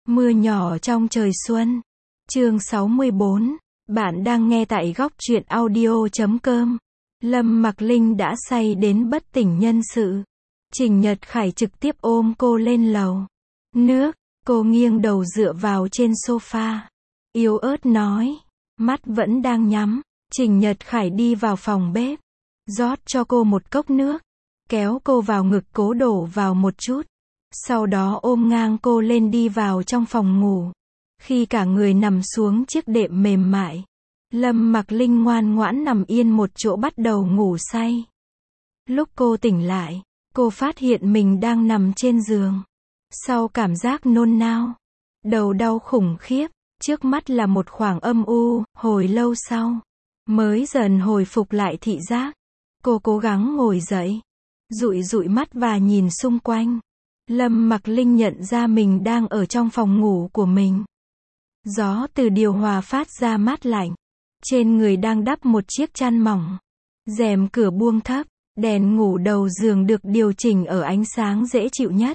Mưa nhỏ trong trời xuân. Chương 64. Bạn đang nghe tại góc truyện audio.com. Lâm Mặc Linh đã say đến bất tỉnh nhân sự. Trình Nhật Khải trực tiếp ôm cô lên lầu. Nước, cô nghiêng đầu dựa vào trên sofa. Yếu ớt nói. Mắt vẫn đang nhắm. Trình Nhật Khải đi vào phòng bếp. Rót cho cô một cốc nước. Kéo cô vào ngực cố đổ vào một chút. Sau đó ôm ngang cô lên đi vào trong phòng ngủ. Khi cả người nằm xuống chiếc đệm mềm mại, Lâm Mặc Linh ngoan ngoãn nằm yên một chỗ bắt đầu ngủ say. Lúc cô tỉnh lại, cô phát hiện mình đang nằm trên giường. Sau cảm giác nôn nao, đầu đau khủng khiếp, trước mắt là một khoảng âm u, hồi lâu sau, mới dần hồi phục lại thị giác. Cô cố gắng ngồi dậy, dụi dụi mắt và nhìn xung quanh. Lâm Mặc Linh nhận ra mình đang ở trong phòng ngủ của mình. Gió từ điều hòa phát ra mát lạnh. Trên người đang đắp một chiếc chăn mỏng. Rèm cửa buông thấp, đèn ngủ đầu giường được điều chỉnh ở ánh sáng dễ chịu nhất.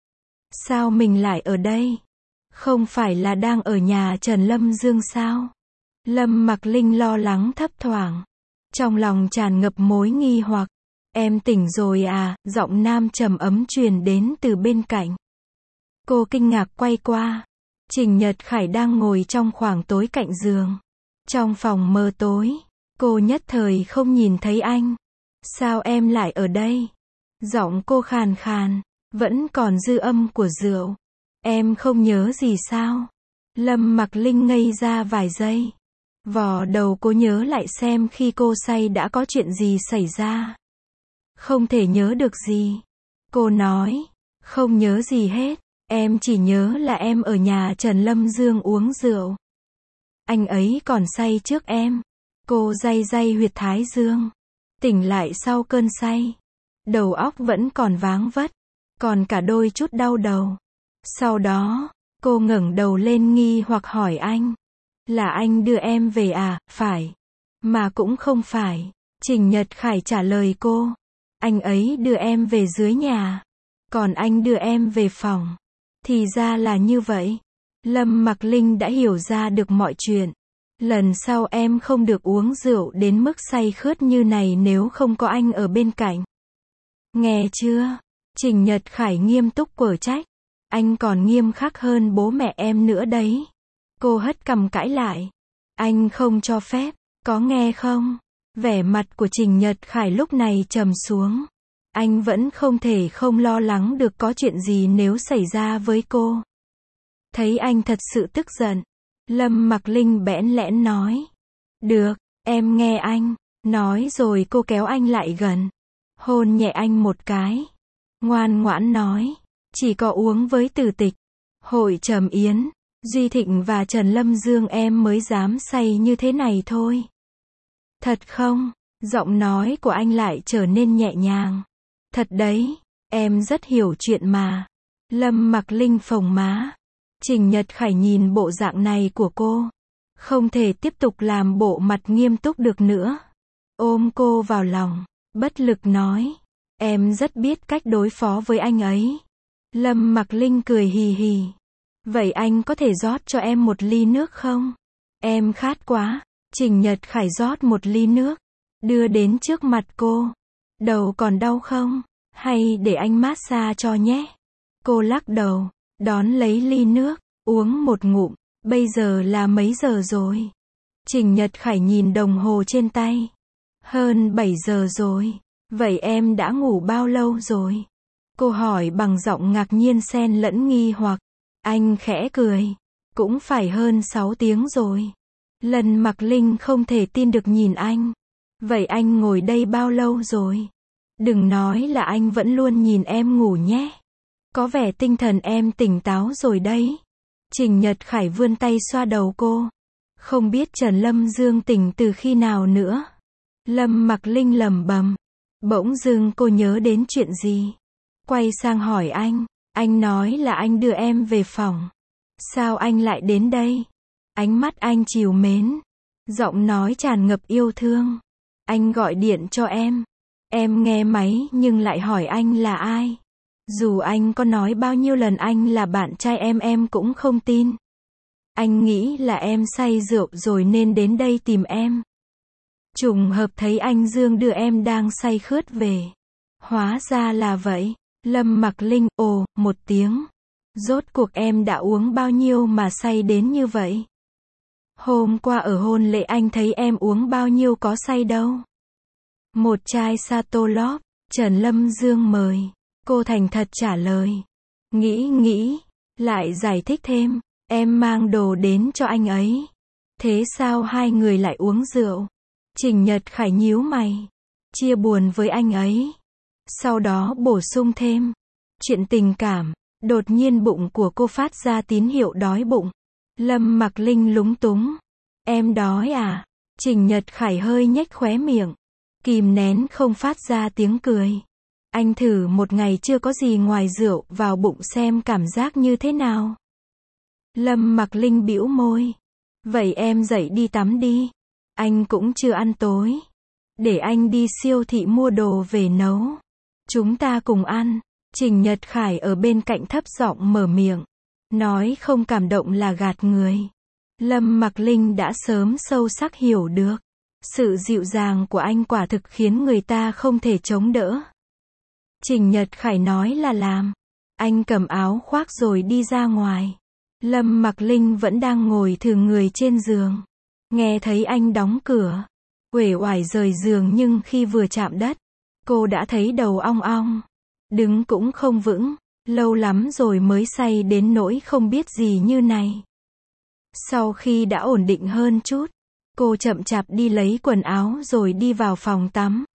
Sao mình lại ở đây? Không phải là đang ở nhà Trần Lâm Dương sao? Lâm Mặc Linh lo lắng thấp thoảng. Trong lòng tràn ngập mối nghi hoặc. Em tỉnh rồi à? Giọng nam trầm ấm truyền đến từ bên cạnh. Cô kinh ngạc quay qua. Trình Nhật Khải đang ngồi trong khoảng tối cạnh giường. Trong phòng mờ tối, cô nhất thời không nhìn thấy anh. Sao em lại ở đây? Giọng cô khàn khàn, vẫn còn dư âm của rượu. Em không nhớ gì sao? Lâm Mặc Linh ngây ra vài giây. Vò đầu cô nhớ lại xem khi cô say đã có chuyện gì xảy ra. Không thể nhớ được gì. Cô nói, không nhớ gì hết. Em chỉ nhớ là em ở nhà Trần Lâm Dương uống rượu. Anh ấy còn say trước em. Cô day day huyệt thái dương. Tỉnh lại sau cơn say. Đầu óc vẫn còn váng vất. Còn cả đôi chút đau đầu. Sau đó, cô ngẩng đầu lên nghi hoặc hỏi anh. Là anh đưa em về à? Phải. Mà cũng không phải. Trình Nhật Khải trả lời cô. Anh ấy đưa em về dưới nhà. Còn anh đưa em về phòng. Thì ra là như vậy. Lâm Mặc Linh đã hiểu ra được mọi chuyện. Lần sau em không được uống rượu đến mức say khướt như này nếu không có anh ở bên cạnh. Nghe chưa? Trình Nhật Khải nghiêm túc quở trách. Anh còn nghiêm khắc hơn bố mẹ em nữa đấy. Cô hất cằm cãi lại. Anh không cho phép, có nghe không? Vẻ mặt của Trình Nhật Khải lúc này trầm xuống. Anh vẫn không thể không lo lắng được có chuyện gì nếu xảy ra với cô. Thấy anh thật sự tức giận, Lâm Mặc Linh bẽn lẽn nói. Được, em nghe anh. Nói rồi cô kéo anh lại gần. Hôn nhẹ anh một cái. Ngoan ngoãn nói. Chỉ có uống với Từ Tịch, Hội Trầm Yến, Duy Thịnh và Trần Lâm Dương em mới dám say như thế này thôi. Thật không? Giọng nói của anh lại trở nên nhẹ nhàng. Thật đấy, em rất hiểu chuyện mà. Lâm Mặc Linh phồng má. Trình Nhật Khải nhìn bộ dạng này của cô. Không thể tiếp tục làm bộ mặt nghiêm túc được nữa. Ôm cô vào lòng, bất lực nói. Em rất biết cách đối phó với anh ấy. Lâm Mặc Linh cười hì hì. Vậy anh có thể rót cho em một ly nước không? Em khát quá. Trình Nhật Khải rót một ly nước. Đưa đến trước mặt cô. Đầu còn đau không? Hay để anh massage cho nhé. Cô lắc đầu, đón lấy ly nước, uống một ngụm. Bây giờ là mấy giờ rồi? Trình Nhật Khải nhìn đồng hồ trên tay. Hơn 7 giờ rồi. Vậy em đã ngủ bao lâu rồi? Cô hỏi bằng giọng ngạc nhiên xen lẫn nghi hoặc. Anh khẽ cười. Cũng phải hơn 6 tiếng rồi. Lâm Mặc Linh không thể tin được nhìn anh. Vậy anh ngồi đây bao lâu rồi? Đừng nói là anh vẫn luôn nhìn em ngủ nhé. Có vẻ tinh thần em tỉnh táo rồi đấy. Trình Nhật Khải vươn tay xoa đầu cô. Không biết Trần Lâm Dương tỉnh từ khi nào nữa. Lâm Mặc Linh lẩm bẩm. Bỗng dưng cô nhớ đến chuyện gì. Quay sang hỏi anh. Anh nói là anh đưa em về phòng. Sao anh lại đến đây? Ánh mắt anh trìu mến. Giọng nói tràn ngập yêu thương. Anh gọi điện cho em. Em nghe máy nhưng lại hỏi anh là ai. Dù anh có nói bao nhiêu lần anh là bạn trai em cũng không tin. Anh nghĩ là em say rượu rồi nên đến đây tìm em. Trùng hợp thấy anh Dương đưa em đang say khướt về. Hóa ra là vậy. Lâm Mặc Linh, ồ, một tiếng. Rốt cuộc em đã uống bao nhiêu mà say đến như vậy? Hôm qua ở hôn lễ anh thấy em uống bao nhiêu có say đâu. Một chai Sato Lop, Trần Lâm Dương mời. Cô thành thật trả lời. Nghĩ, lại giải thích thêm. Em mang đồ đến cho anh ấy. Thế sao hai người lại uống rượu? Trình Nhật Khải nhíu mày. Chia buồn với anh ấy. Sau đó bổ sung thêm. Chuyện tình cảm. Đột nhiên bụng của cô phát ra tín hiệu đói bụng. Lâm Mặc Linh lúng túng. Em đói à? Trình Nhật Khải hơi nhếch khóe miệng. Kìm nén không phát ra tiếng cười. Anh thử một ngày chưa có gì ngoài rượu vào bụng xem cảm giác như thế nào. Lâm Mặc Linh bĩu môi. Vậy em dậy đi tắm đi. Anh cũng chưa ăn tối. Để anh đi siêu thị mua đồ về nấu. Chúng ta cùng ăn. Trình Nhật Khải ở bên cạnh thấp giọng mở miệng. Nói không cảm động là gạt người. Lâm Mặc Linh đã sớm sâu sắc hiểu được. Sự dịu dàng của anh quả thực khiến người ta không thể chống đỡ. Trình Nhật Khải nói là làm. Anh cầm áo khoác rồi đi ra ngoài. Lâm Mặc Linh vẫn đang ngồi thừ người trên giường. Nghe thấy anh đóng cửa. Uể oải rời giường nhưng khi vừa chạm đất, cô đã thấy đầu ong ong. Đứng cũng không vững. Lâu lắm rồi mới say đến nỗi không biết gì như này. Sau khi đã ổn định hơn chút, cô chậm chạp đi lấy quần áo rồi đi vào phòng tắm.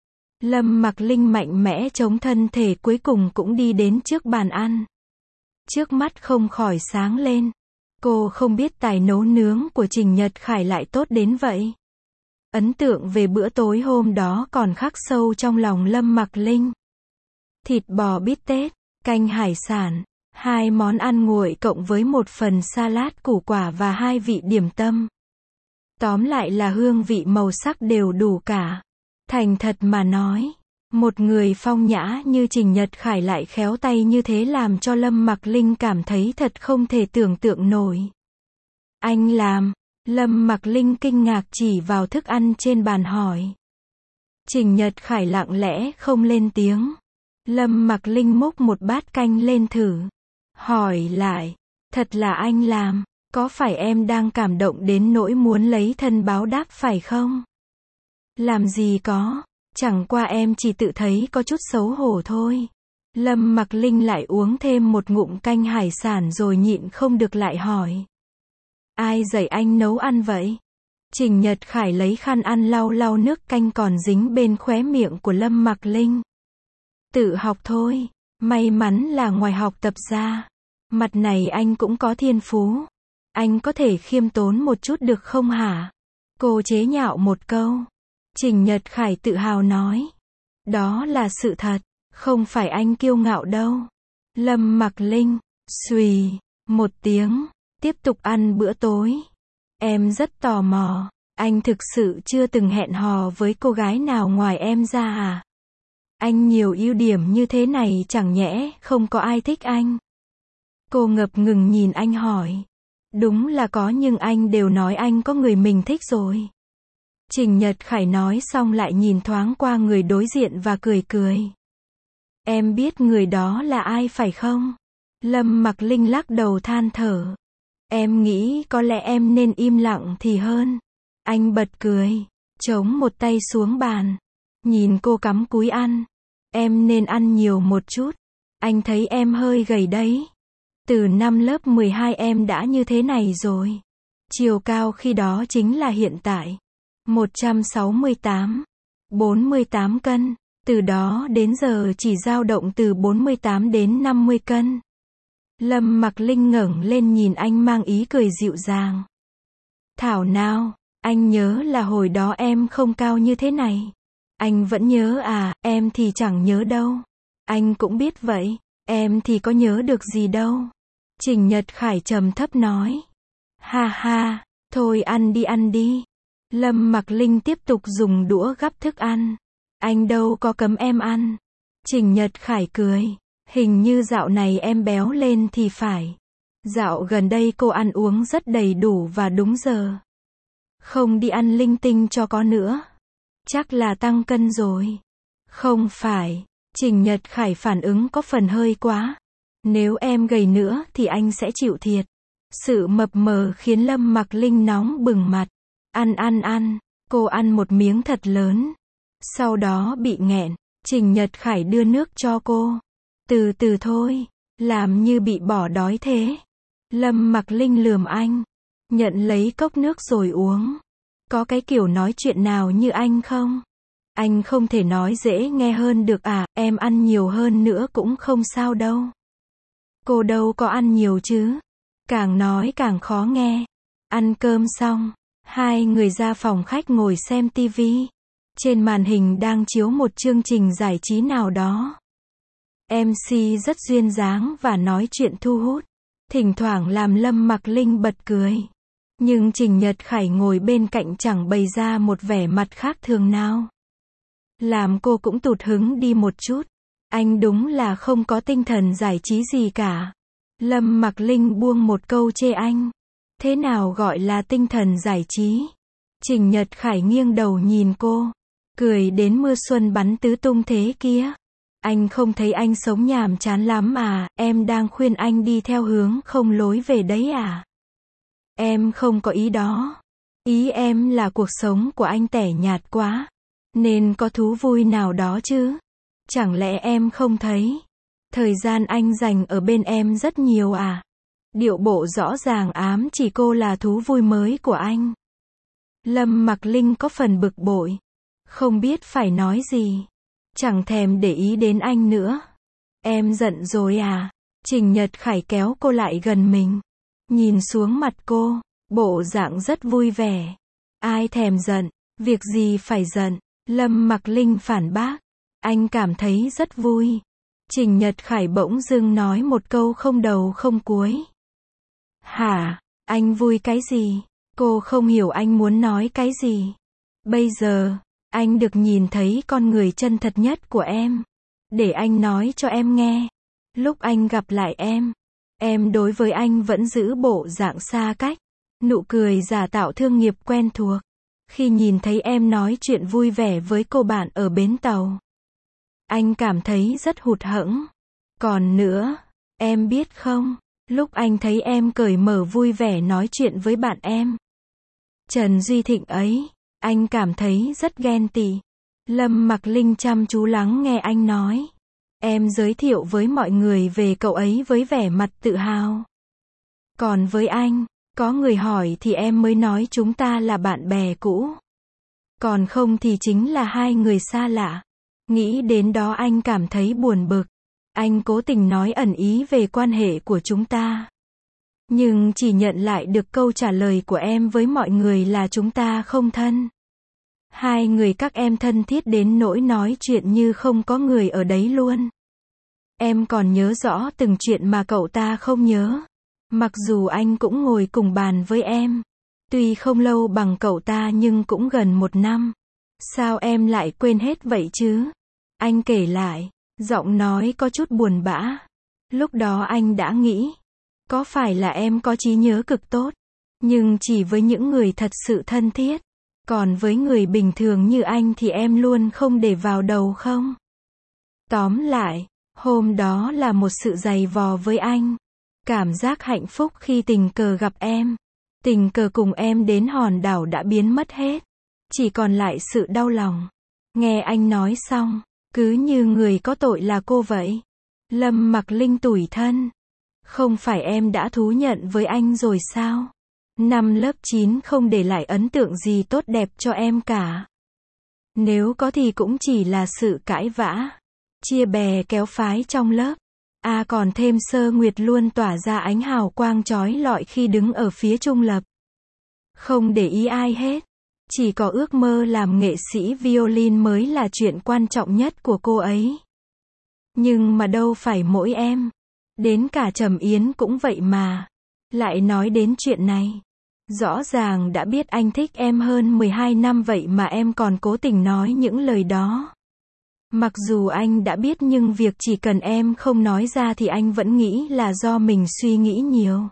Lâm Mặc Linh mạnh mẽ chống thân thể cuối cùng cũng đi đến trước bàn ăn. Trước mắt không khỏi sáng lên. Cô không biết tài nấu nướng của Trình Nhật Khải lại tốt đến vậy. Ấn tượng về bữa tối hôm đó còn khắc sâu trong lòng Lâm Mặc Linh. Thịt bò bít tết, canh hải sản, 2 món ăn nguội cộng với một phần salad củ quả và 2 vị điểm tâm. Tóm lại là hương vị màu sắc đều đủ cả. Thành thật mà nói, một người phong nhã như Trình Nhật Khải lại khéo tay như thế làm cho Lâm Mặc Linh cảm thấy thật không thể tưởng tượng nổi. Anh làm? Lâm Mặc Linh kinh ngạc chỉ vào thức ăn trên bàn hỏi. Trình Nhật Khải lặng lẽ không lên tiếng. Lâm Mặc Linh múc một bát canh lên thử. Hỏi lại, thật là anh làm, có phải em đang cảm động đến nỗi muốn lấy thân báo đáp phải không? Làm gì có, chẳng qua em chỉ tự thấy có chút xấu hổ thôi. Lâm Mặc Linh lại uống thêm một ngụm canh hải sản rồi nhịn không được lại hỏi. Ai dạy anh nấu ăn vậy? Trình Nhật Khải lấy khăn ăn lau lau nước canh còn dính bên khóe miệng của Lâm Mặc Linh. Tự học thôi, may mắn là ngoài học tập ra, mặt này anh cũng có thiên phú. Anh có thể khiêm tốn một chút được không hả? Cô chế nhạo một câu. Trình Nhật Khải tự hào nói. Đó là sự thật, không phải anh kiêu ngạo đâu. Lâm Mặc Linh, xùy, một tiếng, tiếp tục ăn bữa tối. Em rất tò mò, anh thực sự chưa từng hẹn hò với cô gái nào ngoài em ra à? Anh nhiều ưu điểm như thế này chẳng nhẽ không có ai thích anh? Cô ngập ngừng nhìn anh hỏi. Đúng là có nhưng anh đều nói anh có người mình thích rồi. Trình Nhật Khải nói xong lại nhìn thoáng qua người đối diện và cười cười. Em biết người đó là ai phải không? Lâm Mặc Linh lắc đầu than thở. Em nghĩ có lẽ em nên im lặng thì hơn. Anh bật cười, chống một tay xuống bàn. Nhìn cô cắm cúi ăn. Em nên ăn nhiều một chút. Anh thấy em hơi gầy đấy. Từ năm lớp 12 em đã như thế này rồi. Chiều cao khi đó chính là hiện tại. 168, 48 cân. Từ đó đến giờ chỉ dao động từ 48 đến 50 cân. Lâm Mặc Linh ngẩng lên nhìn anh mang ý cười dịu dàng. Thảo nào, anh nhớ là hồi đó em không cao như thế này. Anh vẫn nhớ à, em thì chẳng nhớ đâu. Anh cũng biết vậy, em thì có nhớ được gì đâu. Trình Nhật Khải trầm thấp nói. Ha ha, thôi ăn đi. Lâm Mặc Linh tiếp tục dùng đũa gắp thức ăn. Anh đâu có cấm em ăn. Trình Nhật Khải cười. Hình như dạo này em béo lên thì phải. Dạo gần đây cô ăn uống rất đầy đủ và đúng giờ. Không đi ăn linh tinh cho có nữa. Chắc là tăng cân rồi. Không phải. Trình Nhật Khải phản ứng có phần hơi quá. Nếu em gầy nữa thì anh sẽ chịu thiệt. Sự mập mờ khiến Lâm Mặc Linh nóng bừng mặt. Ăn. Cô ăn một miếng thật lớn. Sau đó bị nghẹn. Trình Nhật Khải đưa nước cho cô. Từ từ thôi. Làm như bị bỏ đói thế. Lâm Mặc Linh lườm anh. Nhận lấy cốc nước rồi uống. Có cái kiểu nói chuyện nào như anh không? Anh không thể nói dễ nghe hơn được à, em ăn nhiều hơn nữa cũng không sao đâu. Cô đâu có ăn nhiều chứ. Càng nói càng khó nghe. Ăn cơm xong, hai người ra phòng khách ngồi xem tivi. Trên màn hình đang chiếu một chương trình giải trí nào đó. MC rất duyên dáng và nói chuyện thu hút. Thỉnh thoảng làm Lâm Mặc Linh bật cười. Nhưng Trình Nhật Khải ngồi bên cạnh chẳng bày ra một vẻ mặt khác thường nào. Làm cô cũng tụt hứng đi một chút. Anh đúng là không có tinh thần giải trí gì cả. Lâm Mặc Linh buông một câu chê anh. Thế nào gọi là tinh thần giải trí? Trình Nhật Khải nghiêng đầu nhìn cô. Cười đến mưa xuân bắn tứ tung thế kia. Anh không thấy anh sống nhàm chán lắm à, em đang khuyên anh đi theo hướng không lối về đấy à? Em không có ý đó. Ý em là cuộc sống của anh tẻ nhạt quá. Nên có thú vui nào đó chứ? Chẳng lẽ em không thấy? Thời gian anh dành ở bên em rất nhiều à? Điệu bộ rõ ràng ám chỉ cô là thú vui mới của anh. Lâm Mặc Linh có phần bực bội. Không biết phải nói gì. Chẳng thèm để ý đến anh nữa. Em giận rồi à? Trình Nhật Khải kéo cô lại gần mình. Nhìn xuống mặt cô. Bộ dạng rất vui vẻ. Ai thèm giận? Việc gì phải giận? Lâm Mặc Linh phản bác. Anh cảm thấy rất vui. Trình Nhật Khải bỗng dưng nói một câu không đầu không cuối. Hả? Anh vui cái gì? Cô không hiểu anh muốn nói cái gì. Bây giờ, anh được nhìn thấy con người chân thật nhất của em. Để anh nói cho em nghe. Lúc anh gặp lại em đối với anh vẫn giữ bộ dạng xa cách. Nụ cười giả tạo thương nghiệp quen thuộc. Khi nhìn thấy em nói chuyện vui vẻ với cô bạn ở bến tàu. Anh cảm thấy rất hụt hẫng. Còn nữa, em biết không, lúc anh thấy em cởi mở vui vẻ nói chuyện với bạn em. Trần Duy Thịnh ấy, anh cảm thấy rất ghen tị. Lâm Mặc Linh chăm chú lắng nghe anh nói. Em giới thiệu với mọi người về cậu ấy với vẻ mặt tự hào. Còn với anh, có người hỏi thì em mới nói chúng ta là bạn bè cũ. Còn không thì chính là hai người xa lạ. Nghĩ đến đó anh cảm thấy buồn bực. Anh cố tình nói ẩn ý về quan hệ của chúng ta. Nhưng chỉ nhận lại được câu trả lời của em với mọi người là chúng ta không thân. Hai người các em thân thiết đến nỗi nói chuyện như không có người ở đấy luôn. Em còn nhớ rõ từng chuyện mà cậu ta không nhớ. Mặc dù anh cũng ngồi cùng bàn với em. Tuy không lâu bằng cậu ta nhưng cũng gần 1 năm. Sao em lại quên hết vậy chứ? Anh kể lại, giọng nói có chút buồn bã. Lúc đó anh đã nghĩ, có phải là em có trí nhớ cực tốt, nhưng chỉ với những người thật sự thân thiết. Còn với người bình thường như anh thì em luôn không để vào đầu không? Tóm lại, hôm đó là một sự giày vò với anh. Cảm giác hạnh phúc khi tình cờ gặp em. Tình cờ cùng em đến hòn đảo đã biến mất hết. Chỉ còn lại sự đau lòng. Nghe anh nói xong, cứ như người có tội là cô vậy. Lâm Mặc Linh tủi thân. Không phải em đã thú nhận với anh rồi sao? Năm lớp 9 không để lại ấn tượng gì tốt đẹp cho em cả. Nếu có thì cũng chỉ là sự cãi vã, chia bè kéo phái trong lớp. À còn thêm Sơ Nguyệt luôn tỏa ra ánh hào quang chói lọi khi đứng ở phía trung lập. Không để ý ai hết. Chỉ có ước mơ làm nghệ sĩ violin mới là chuyện quan trọng nhất của cô ấy. Nhưng mà đâu phải mỗi em. Đến cả Trầm Yến cũng vậy mà. Lại nói đến chuyện này. Rõ ràng đã biết anh thích em hơn 12 năm vậy mà em còn cố tình nói những lời đó. Mặc dù anh đã biết nhưng việc chỉ cần em không nói ra thì anh vẫn nghĩ là do mình suy nghĩ nhiều.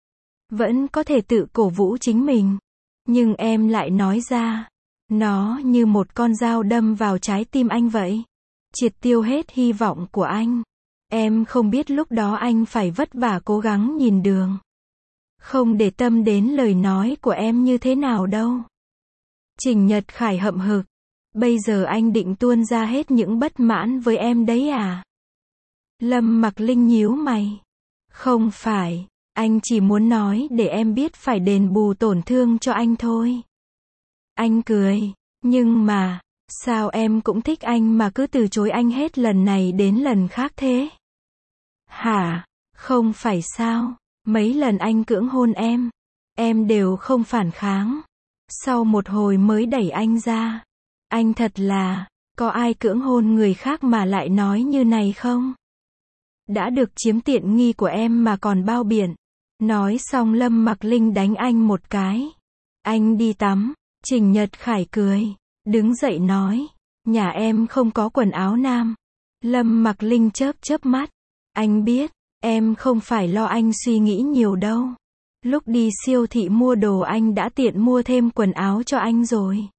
Vẫn có thể tự cổ vũ chính mình. Nhưng em lại nói ra. Nó như một con dao đâm vào trái tim anh vậy. Triệt tiêu hết hy vọng của anh. Em không biết lúc đó anh phải vất vả cố gắng nhìn đường. Không để tâm đến lời nói của em như thế nào đâu. Trình Nhật Khải hậm hực. Bây giờ anh định tuôn ra hết những bất mãn với em đấy à? Lâm Mặc Linh nhíu mày. Không phải, anh chỉ muốn nói để em biết phải đền bù tổn thương cho anh thôi. Anh cười. Nhưng mà, sao em cũng thích anh mà cứ từ chối anh hết lần này đến lần khác thế? Hả? Không phải sao? Mấy lần anh cưỡng hôn em đều không phản kháng. Sau một hồi mới đẩy anh ra. Anh thật là, có ai cưỡng hôn người khác mà lại nói như này không? Đã được chiếm tiện nghi của em mà còn bao biện. Nói xong Lâm Mặc Linh đánh anh một cái. Anh đi tắm. Trình Nhật Khải cười. Đứng dậy nói. Nhà em không có quần áo nam. Lâm Mặc Linh chớp chớp mắt. Anh biết, em không phải lo anh suy nghĩ nhiều đâu. Lúc đi siêu thị mua đồ anh đã tiện mua thêm quần áo cho anh rồi.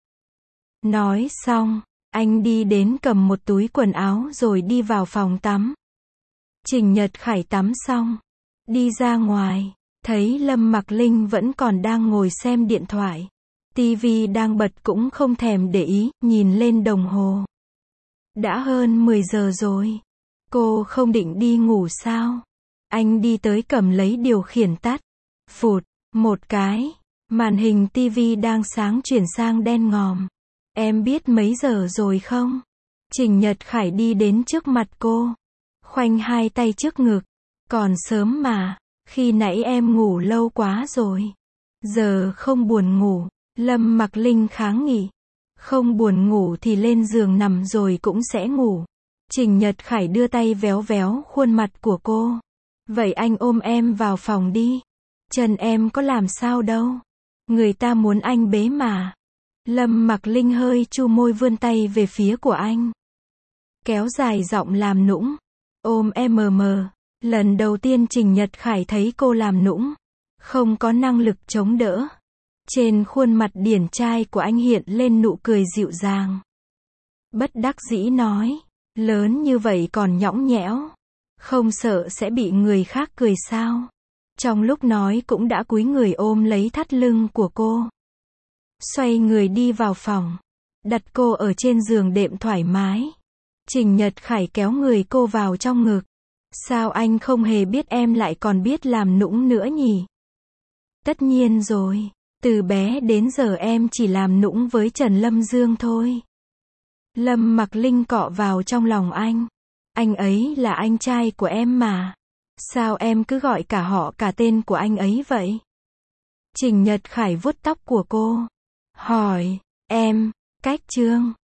Nói xong, anh đi đến cầm một túi quần áo rồi đi vào phòng tắm. Trình Nhật Khải tắm xong, đi ra ngoài, thấy Lâm Mặc Linh vẫn còn đang ngồi xem điện thoại. Tivi đang bật cũng không thèm để ý, nhìn lên đồng hồ. Đã hơn 10 giờ rồi. Cô không định đi ngủ sao? Anh đi tới cầm lấy điều khiển tắt. Phụt, một cái. Màn hình tivi đang sáng chuyển sang đen ngòm. Em biết mấy giờ rồi không? Trình Nhật Khải đi đến trước mặt cô. Khoanh hai tay trước ngực. Còn sớm mà, khi nãy em ngủ lâu quá rồi. Giờ không buồn ngủ. Lâm Mặc Linh kháng nghị. Không buồn ngủ thì lên giường nằm rồi cũng sẽ ngủ. Trình Nhật Khải đưa tay véo véo khuôn mặt của cô. Vậy anh ôm em vào phòng đi. Chân em có làm sao đâu. Người ta muốn anh bế mà. Lâm Mặc Linh hơi chu môi vươn tay về phía của anh. Kéo dài giọng làm nũng. Ôm em mờ mờ. Lần đầu tiên Trình Nhật Khải thấy cô làm nũng. Không có năng lực chống đỡ. Trên khuôn mặt điển trai của anh hiện lên nụ cười dịu dàng. Bất đắc dĩ nói. Lớn như vậy còn nhõng nhẽo. Không sợ sẽ bị người khác cười sao? Trong lúc nói cũng đã cúi người ôm lấy thắt lưng của cô. Xoay người đi vào phòng. Đặt cô ở trên giường đệm thoải mái. Trình Nhật Khải kéo người cô vào trong ngực. Sao anh không hề biết em lại còn biết làm nũng nữa nhỉ? Tất nhiên rồi. Từ bé đến giờ em chỉ làm nũng với Trần Lâm Dương thôi. Lâm Mặc Linh cọ vào trong lòng anh. Anh ấy là anh trai của em mà. Sao em cứ gọi cả họ cả tên của anh ấy vậy? Trình Nhật Khải vuốt tóc của cô. Hỏi, em, cách Trương.